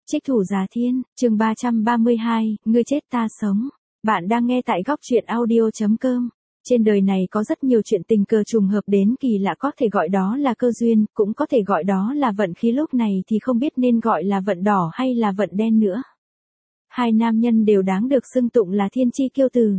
Trích thủ Giá Thiên, chương 332, ngươi chết ta sống. Bạn đang nghe tại góc truyện audio.com. Trên đời này có rất nhiều chuyện tình cờ trùng hợp đến kỳ lạ, có thể gọi đó là cơ duyên, cũng có thể gọi đó là vận khí, lúc này thì không biết nên gọi là vận đỏ hay là vận đen nữa. Hai nam nhân đều đáng được xưng tụng là thiên chi kiêu tử.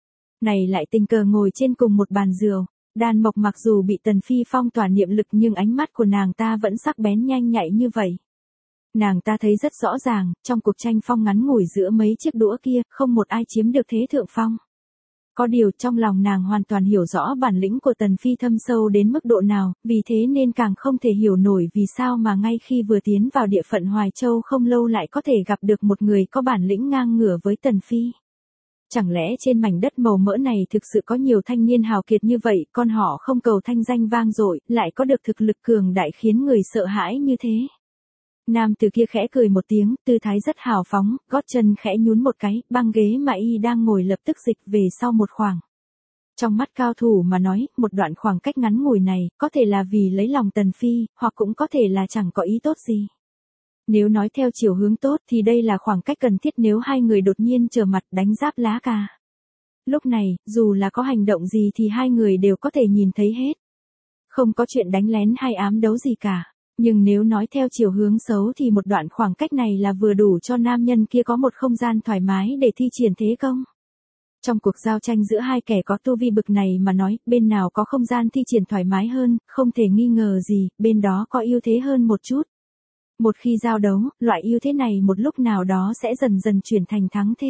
Này lại tình cờ ngồi trên cùng một bàn rượu. Đan Mộc mặc dù bị Tần Phi phong tỏa niệm lực nhưng ánh mắt của nàng ta vẫn sắc bén nhanh nhạy như vậy. Nàng ta thấy rất rõ ràng, trong cuộc tranh phong ngắn ngủi giữa mấy chiếc đũa kia, không một ai chiếm được thế thượng phong. Có điều trong lòng nàng hoàn toàn hiểu rõ bản lĩnh của Tần Phi thâm sâu đến mức độ nào, vì thế nên càng không thể hiểu nổi vì sao mà ngay khi vừa tiến vào địa phận Hoài Châu không lâu lại có thể gặp được một người có bản lĩnh ngang ngửa với Tần Phi. Chẳng lẽ trên mảnh đất màu mỡ này thực sự có nhiều thanh niên hào kiệt như vậy, con họ không cầu thanh danh vang dội, lại có được thực lực cường đại khiến người sợ hãi như thế? Nam từ kia khẽ cười một tiếng, tư thái rất hào phóng, gót chân khẽ nhún một cái, băng ghế mà y đang ngồi lập tức dịch về sau một khoảng. Trong mắt cao thủ mà nói, một đoạn khoảng cách ngắn ngủi này, có thể là vì lấy lòng Tần Phi, hoặc cũng có thể là chẳng có ý tốt gì. Nếu nói theo chiều hướng tốt thì đây là khoảng cách cần thiết nếu hai người đột nhiên trở mặt đánh giáp lá cà. Lúc này, dù là có hành động gì thì hai người đều có thể nhìn thấy hết. Không có chuyện đánh lén hay ám đấu gì cả. Nhưng nếu nói theo chiều hướng xấu thì một đoạn khoảng cách này là vừa đủ cho nam nhân kia có một không gian thoải mái để thi triển thế công. Trong cuộc giao tranh giữa hai kẻ có tu vi bực này mà nói, bên nào có không gian thi triển thoải mái hơn, không thể nghi ngờ gì, bên đó có ưu thế hơn một chút. Một khi giao đấu, loại ưu thế này một lúc nào đó sẽ dần dần chuyển thành thắng thế.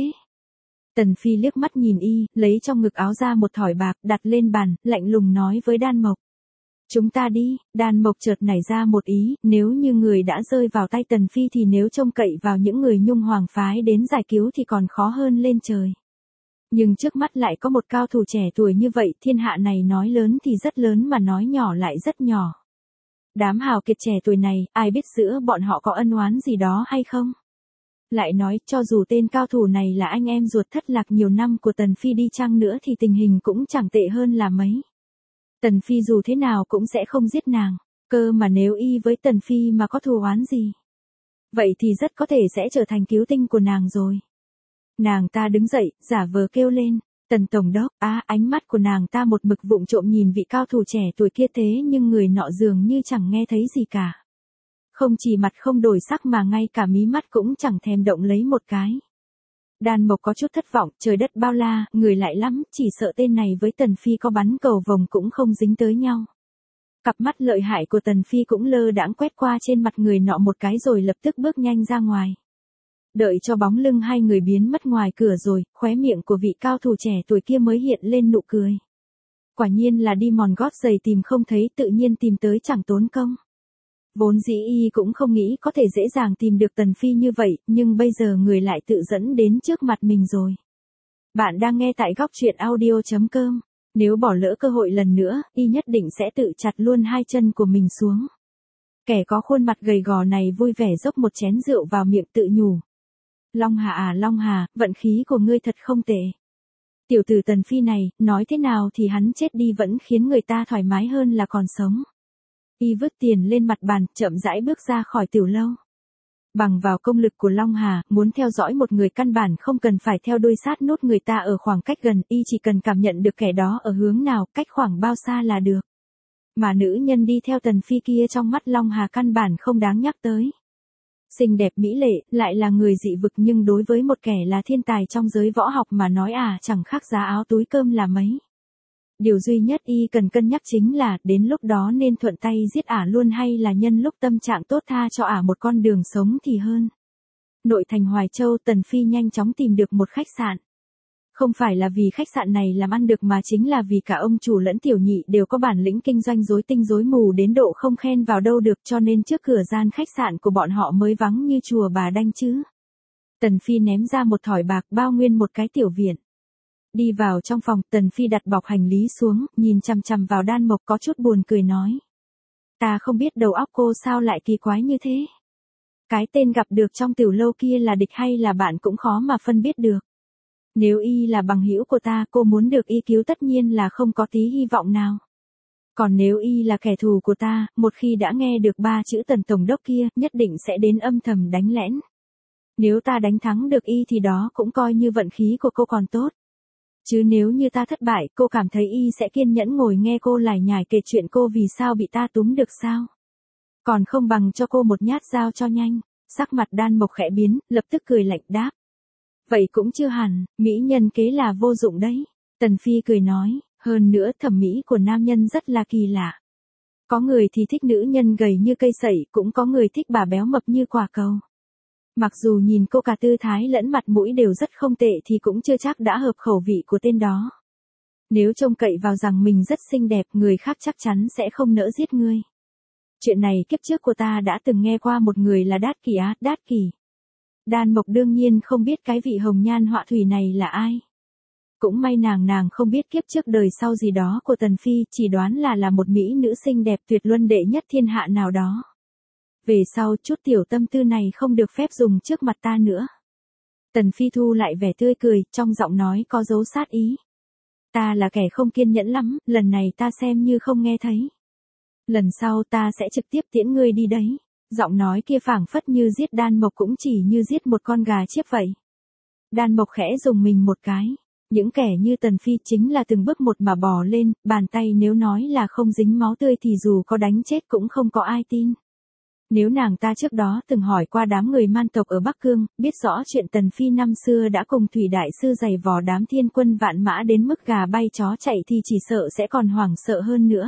Tần Phi liếc mắt nhìn y, lấy trong ngực áo ra một thỏi bạc, đặt lên bàn, lạnh lùng nói với Đan Mộc. Chúng ta đi. Đan Mộc chợt nảy ra một ý, nếu như người đã rơi vào tay Tần Phi thì nếu trông cậy vào những người Nhung Hoàng phái đến giải cứu thì còn khó hơn lên trời. Nhưng trước mắt lại có một cao thủ trẻ tuổi như vậy, thiên hạ này nói lớn thì rất lớn mà nói nhỏ lại rất nhỏ. Đám hào kiệt trẻ tuổi này, ai biết giữa bọn họ có ân oán gì đó hay không? Lại nói, cho dù tên cao thủ này là anh em ruột thất lạc nhiều năm của Tần Phi đi chăng nữa thì tình hình cũng chẳng tệ hơn là mấy. Tần Phi dù thế nào cũng sẽ không giết nàng, cơ mà nếu y với Tần Phi mà có thù oán gì, vậy thì rất có thể sẽ trở thành cứu tinh của nàng rồi. Nàng ta đứng dậy, giả vờ kêu lên, Tần Tổng Đốc, ánh mắt của nàng ta một mực vụng trộm nhìn vị cao thủ trẻ tuổi kia thế nhưng người nọ dường như chẳng nghe thấy gì cả. Không chỉ mặt không đổi sắc mà ngay cả mí mắt cũng chẳng thèm động lấy một cái. Đan Mộc có chút thất vọng, trời đất bao la, người lại lắm, chỉ sợ tên này với Tần Phi có bắn cầu vồng cũng không dính tới nhau. Cặp mắt lợi hại của Tần Phi cũng lơ đãng quét qua trên mặt người nọ một cái rồi lập tức bước nhanh ra ngoài. Đợi cho bóng lưng hai người biến mất ngoài cửa rồi, khóe miệng của vị cao thủ trẻ tuổi kia mới hiện lên nụ cười. Quả nhiên là đi mòn gót giày tìm không thấy, tự nhiên tìm tới chẳng tốn công. Vốn dĩ y cũng không nghĩ có thể dễ dàng tìm được Tần Phi như vậy, nhưng bây giờ người lại tự dẫn đến trước mặt mình rồi. Bạn đang nghe tại góc truyện audio.com. Nếu bỏ lỡ cơ hội lần nữa, y nhất định sẽ tự chặt luôn hai chân của mình xuống. Kẻ có khuôn mặt gầy gò này vui vẻ dốc một chén rượu vào miệng tự nhủ. Long Hà Long Hà, vận khí của ngươi thật không tệ. Tiểu tử Tần Phi này, nói thế nào thì hắn chết đi vẫn khiến người ta thoải mái hơn là còn sống. Y vứt tiền lên mặt bàn, chậm rãi bước ra khỏi tiểu lâu. Bằng vào công lực của Long Hà, muốn theo dõi một người căn bản không cần phải theo đuôi sát nốt người ta ở khoảng cách gần, y chỉ cần cảm nhận được kẻ đó ở hướng nào, cách khoảng bao xa là được. Mà nữ nhân đi theo Tần Phi kia trong mắt Long Hà căn bản không đáng nhắc tới. Xinh đẹp mỹ lệ, lại là người dị vực nhưng đối với một kẻ là thiên tài trong giới võ học mà nói chẳng khác giá áo túi cơm là mấy. Điều duy nhất y cần cân nhắc chính là, đến lúc đó nên thuận tay giết luôn hay là nhân lúc tâm trạng tốt tha cho một con đường sống thì hơn. Nội thành Hoài Châu, Tần Phi nhanh chóng tìm được một khách sạn. Không phải là vì khách sạn này làm ăn được mà chính là vì cả ông chủ lẫn tiểu nhị đều có bản lĩnh kinh doanh rối tinh rối mù đến độ không khen vào đâu được, cho nên trước cửa gian khách sạn của bọn họ mới vắng như chùa bà đanh chứ. Tần Phi ném ra một thỏi bạc bao nguyên một cái tiểu viện. Đi vào trong phòng, Tần Phi đặt bọc hành lý xuống, nhìn chằm chằm vào Đan Mộc có chút buồn cười nói. Ta không biết đầu óc cô sao lại kỳ quái như thế. Cái tên gặp được trong tiểu lâu kia là địch hay là bạn cũng khó mà phân biết được. Nếu y là bằng hữu của ta, cô muốn được y cứu tất nhiên là không có tí hy vọng nào. Còn nếu y là kẻ thù của ta, một khi đã nghe được ba chữ Tần Tổng Đốc kia, nhất định sẽ đến âm thầm đánh lén. Nếu ta đánh thắng được y thì đó cũng coi như vận khí của cô còn tốt. Chứ nếu như ta thất bại, cô cảm thấy y sẽ kiên nhẫn ngồi nghe cô lải nhải kể chuyện cô vì sao bị ta túm được sao? Còn không bằng cho cô một nhát dao cho nhanh. Sắc mặt Đan Mộc khẽ biến, lập tức cười lạnh đáp. Vậy cũng chưa hẳn, mỹ nhân kế là vô dụng đấy. Tần Phi cười nói, hơn nữa thẩm mỹ của nam nhân rất là kỳ lạ. Có người thì thích nữ nhân gầy như cây sậy, cũng có người thích bà béo mập như quả cầu. Mặc dù nhìn cô cả tư thái lẫn mặt mũi đều rất không tệ thì cũng chưa chắc đã hợp khẩu vị của tên đó. Nếu trông cậy vào rằng mình rất xinh đẹp, người khác chắc chắn sẽ không nỡ giết ngươi. Chuyện này kiếp trước của ta đã từng nghe qua một người là Đát Kỷ á, Đát Kỷ. Đan Mộc đương nhiên không biết cái vị hồng nhan họa thủy này là ai. Cũng may nàng không biết kiếp trước đời sau gì đó của Tần Phi, chỉ đoán là một mỹ nữ xinh đẹp tuyệt luân đệ nhất thiên hạ nào đó. Về sau chút tiểu tâm tư này không được phép dùng trước mặt ta nữa. Tần Phi thu lại vẻ tươi cười, trong giọng nói có dấu sát ý. Ta là kẻ không kiên nhẫn lắm, lần này ta xem như không nghe thấy. Lần sau ta sẽ trực tiếp tiễn ngươi đi đấy. Giọng nói kia phảng phất như giết Đan Mộc cũng chỉ như giết một con gà chiếc vậy. Đan Mộc khẽ dùng mình một cái. Những kẻ như Tần Phi chính là từng bước một mà bò lên, bàn tay nếu nói là không dính máu tươi thì dù có đánh chết cũng không có ai tin. Nếu nàng ta trước đó từng hỏi qua đám người man tộc ở Bắc Cương, biết rõ chuyện Tần Phi năm xưa đã cùng Thủy Đại Sư giày vò đám thiên quân vạn mã đến mức gà bay chó chạy thì chỉ sợ sẽ còn hoảng sợ hơn nữa.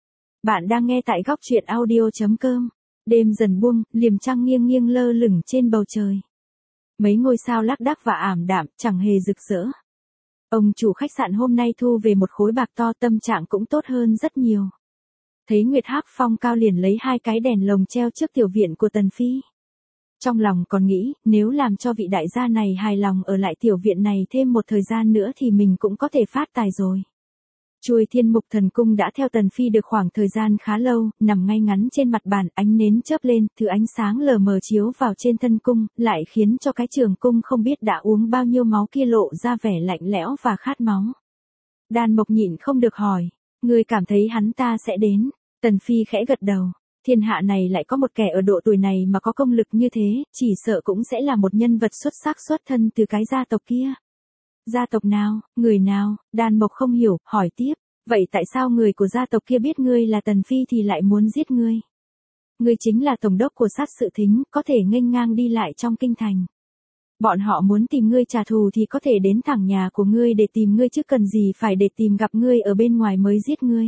Bạn đang nghe tại góc truyện audio.com. Đêm dần buông, liềm trăng nghiêng nghiêng lơ lửng trên bầu trời. Mấy ngôi sao lác đác và ảm đạm, chẳng hề rực rỡ. Ông chủ khách sạn hôm nay thu về một khối bạc to, tâm trạng cũng tốt hơn rất nhiều. Thấy Nguyệt Hắc Phong cao liền lấy 2 cái đèn lồng treo trước tiểu viện của Tần Phi. Trong lòng còn nghĩ, nếu làm cho vị đại gia này hài lòng ở lại tiểu viện này thêm một thời gian nữa thì mình cũng có thể phát tài rồi. Chuôi Thiên Mục Thần Cung đã theo Tần Phi được khoảng thời gian khá lâu, nằm ngay ngắn trên mặt bàn, ánh nến chớp lên, thứ ánh sáng lờ mờ chiếu vào trên thân cung, lại khiến cho cái trường cung không biết đã uống bao nhiêu máu kia lộ ra vẻ lạnh lẽo và khát máu. Đan Mộc nhịn không được hỏi, ngươi cảm thấy hắn ta sẽ đến? Tần Phi khẽ gật đầu, thiên hạ này lại có một kẻ ở độ tuổi này mà có công lực như thế, chỉ sợ cũng sẽ là một nhân vật xuất sắc xuất thân từ cái gia tộc kia. Gia tộc nào, người nào? Đan Mộc không hiểu, hỏi tiếp, vậy tại sao người của gia tộc kia biết ngươi là Tần Phi thì lại muốn giết ngươi? Ngươi chính là tổng đốc của sát sự thính, có thể nghênh ngang đi lại trong kinh thành. Bọn họ muốn tìm ngươi trả thù thì có thể đến thẳng nhà của ngươi để tìm ngươi chứ cần gì phải để tìm gặp ngươi ở bên ngoài mới giết ngươi.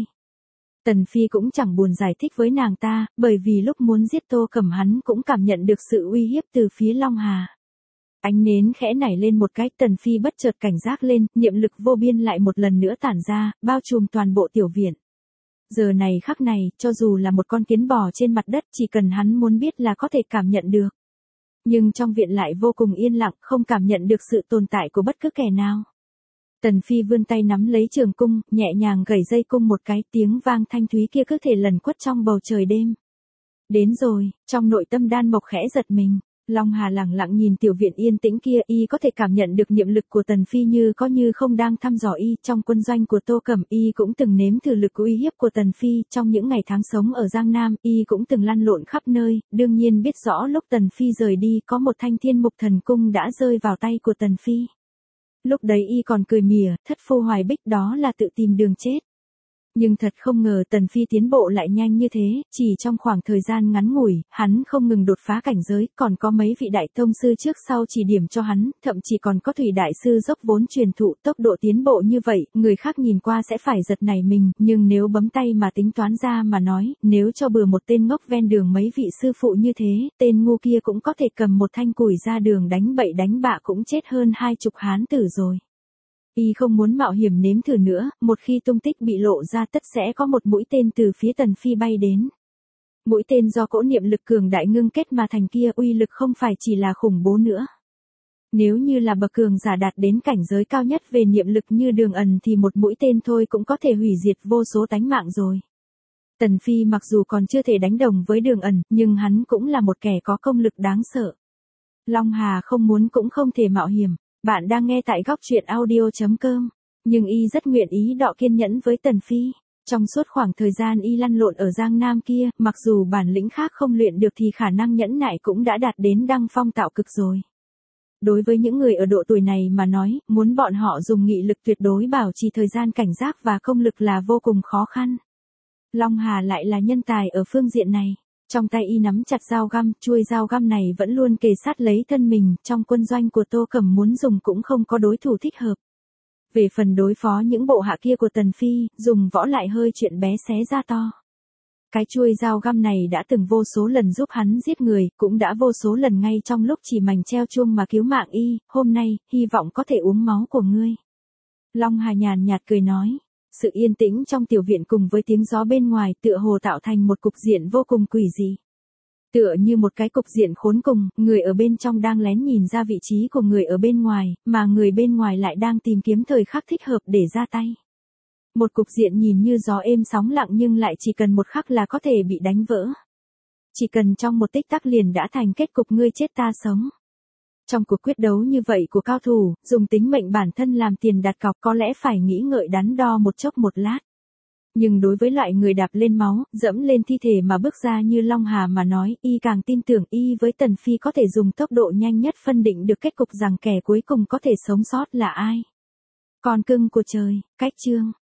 Tần Phi cũng chẳng buồn giải thích với nàng ta, bởi vì lúc muốn giết Tô Cẩm hắn cũng cảm nhận được sự uy hiếp từ phía Long Hà. Ánh nến khẽ nảy lên một cái, Tần Phi bất chợt cảnh giác lên, niệm lực vô biên lại một lần nữa tản ra, bao trùm toàn bộ tiểu viện. Giờ này khắc này, cho dù là một con kiến bò trên mặt đất, chỉ cần hắn muốn biết là có thể cảm nhận được. Nhưng trong viện lại vô cùng yên lặng, không cảm nhận được sự tồn tại của bất cứ kẻ nào. Tần Phi vươn tay nắm lấy trường cung, nhẹ nhàng gảy dây cung một cái, tiếng vang thanh thúy kia cứ thể lần quất trong bầu trời đêm. Đến rồi, trong nội tâm Đan Mộc khẽ giật mình. Long Hà lặng lặng nhìn tiểu viện yên tĩnh kia, y có thể cảm nhận được niệm lực của Tần Phi như có như không đang thăm dò y. Trong quân doanh của Tô Cẩm, y cũng từng nếm thử lực uy hiếp của Tần Phi. Trong những ngày tháng sống ở Giang Nam, y cũng từng lăn lộn khắp nơi, đương nhiên biết rõ lúc Tần Phi rời đi có một thanh Thiên Mục Thần Cung đã rơi vào tay của Tần Phi. Lúc đấy y còn cười mỉa, thất phu hoài bích, đó là tự tìm đường chết. Nhưng thật không ngờ Tần Phi tiến bộ lại nhanh như thế, chỉ trong khoảng thời gian ngắn ngủi, hắn không ngừng đột phá cảnh giới, còn có mấy vị đại tông sư trước sau chỉ điểm cho hắn, thậm chí còn có Thủy Đại Sư dốc vốn truyền thụ. Tốc độ tiến bộ như vậy, người khác nhìn qua sẽ phải giật nảy mình, nhưng nếu bấm tay mà tính toán ra mà nói, nếu cho bừa một tên ngốc ven đường mấy vị sư phụ như thế, tên ngu kia cũng có thể cầm một thanh củi ra đường đánh bậy đánh bạ cũng chết hơn 20 hán tử rồi. Y không muốn mạo hiểm nếm thử nữa, một khi tung tích bị lộ ra tất sẽ có một mũi tên từ phía Tần Phi bay đến. Mũi tên do cỗ niệm lực cường đại ngưng kết mà thành kia, uy lực không phải chỉ là khủng bố nữa. Nếu như là bậc cường giả đạt đến cảnh giới cao nhất về niệm lực như Đường Ẩn thì một mũi tên thôi cũng có thể hủy diệt vô số tánh mạng rồi. Tần Phi mặc dù còn chưa thể đánh đồng với Đường Ẩn, nhưng hắn cũng là một kẻ có công lực đáng sợ. Long Hà không muốn cũng không thể mạo hiểm. Bạn đang nghe tại góc truyện audio.com, nhưng y rất nguyện ý đọ kiên nhẫn với Tần Phi. Trong suốt khoảng thời gian y lăn lộn ở Giang Nam kia, mặc dù bản lĩnh khác không luyện được thì khả năng nhẫn nại cũng đã đạt đến đăng phong tạo cực rồi. Đối với những người ở độ tuổi này mà nói, muốn bọn họ dùng nghị lực tuyệt đối bảo trì thời gian cảnh giác và công lực là vô cùng khó khăn. Long Hà lại là nhân tài ở phương diện này. Trong tay y nắm chặt dao găm, chuôi dao găm này vẫn luôn kề sát lấy thân mình, trong quân doanh của Tô Cẩm muốn dùng cũng không có đối thủ thích hợp. Về phần đối phó những bộ hạ kia của Tần Phi, dùng võ lại hơi chuyện bé xé ra to. Cái chuôi dao găm này đã từng vô số lần giúp hắn giết người, cũng đã vô số lần ngay trong lúc chỉ mảnh treo chuông mà cứu mạng y, hôm nay, hy vọng có thể uống máu của ngươi. Long Hà nhàn nhạt cười nói. Sự yên tĩnh trong tiểu viện cùng với tiếng gió bên ngoài tựa hồ tạo thành một cục diện vô cùng quỷ dị. Tựa như một cái cục diện khốn cùng, người ở bên trong đang lén nhìn ra vị trí của người ở bên ngoài, mà người bên ngoài lại đang tìm kiếm thời khắc thích hợp để ra tay. Một cục diện nhìn như gió êm sóng lặng nhưng lại chỉ cần một khắc là có thể bị đánh vỡ. Chỉ cần trong một tích tắc liền đã thành kết cục ngươi chết ta sống. Trong cuộc quyết đấu như vậy của cao thủ, dùng tính mệnh bản thân làm tiền đặt cọc có lẽ phải nghĩ ngợi đắn đo một chốc một lát. Nhưng đối với loại người đạp lên máu, dẫm lên thi thể mà bước ra như Long Hà mà nói, y càng tin tưởng y với Tần Phi có thể dùng tốc độ nhanh nhất phân định được kết cục rằng kẻ cuối cùng có thể sống sót là ai. Con cưng của trời, cách chương.